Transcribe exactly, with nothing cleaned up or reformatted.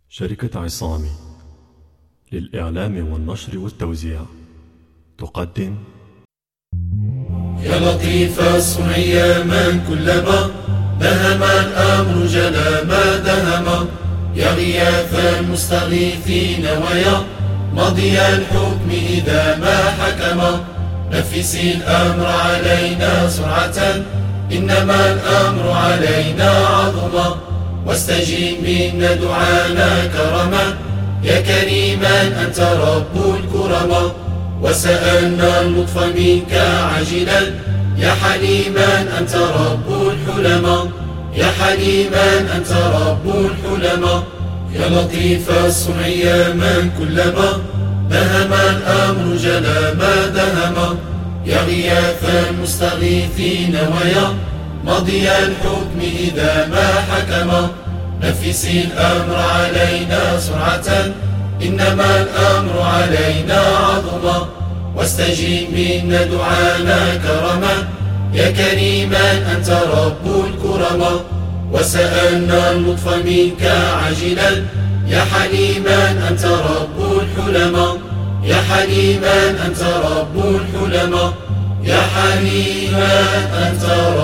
شركة عصامي للإعلام والنشر والتوزيع تقدم يا لطيف الصنع يا من كلما دهم الأمر جلا ما دهم، يا غياث المستغيثين ويا مضي الحكم إذا ما حكم، نفس الأمر علينا سرعة إنما الأمر علينا عظما، واستجب منا دعانا كرما يا كريما أنت رب الكرما، وسألنا اللطف منك عاجلا يا حليما أنت رب الحلما، يا حليما أنت رب الحلما، يا لطيف الصنع يا من كلما دهم الأمر جلا ما دهم، يا غياث المستغيثين ويا مضي الحكم إذا ما حكم، نفس الأمر علينا سرعة إنما الأمر علينا عظما، واستجب منا دعانا كرما يا كريما أنت رب الكرما، وسألنا اللطف منك عاجلا يا حليما أنت رب الحلما، يا حليما أنت رب الحلما، يا حليما أنت رب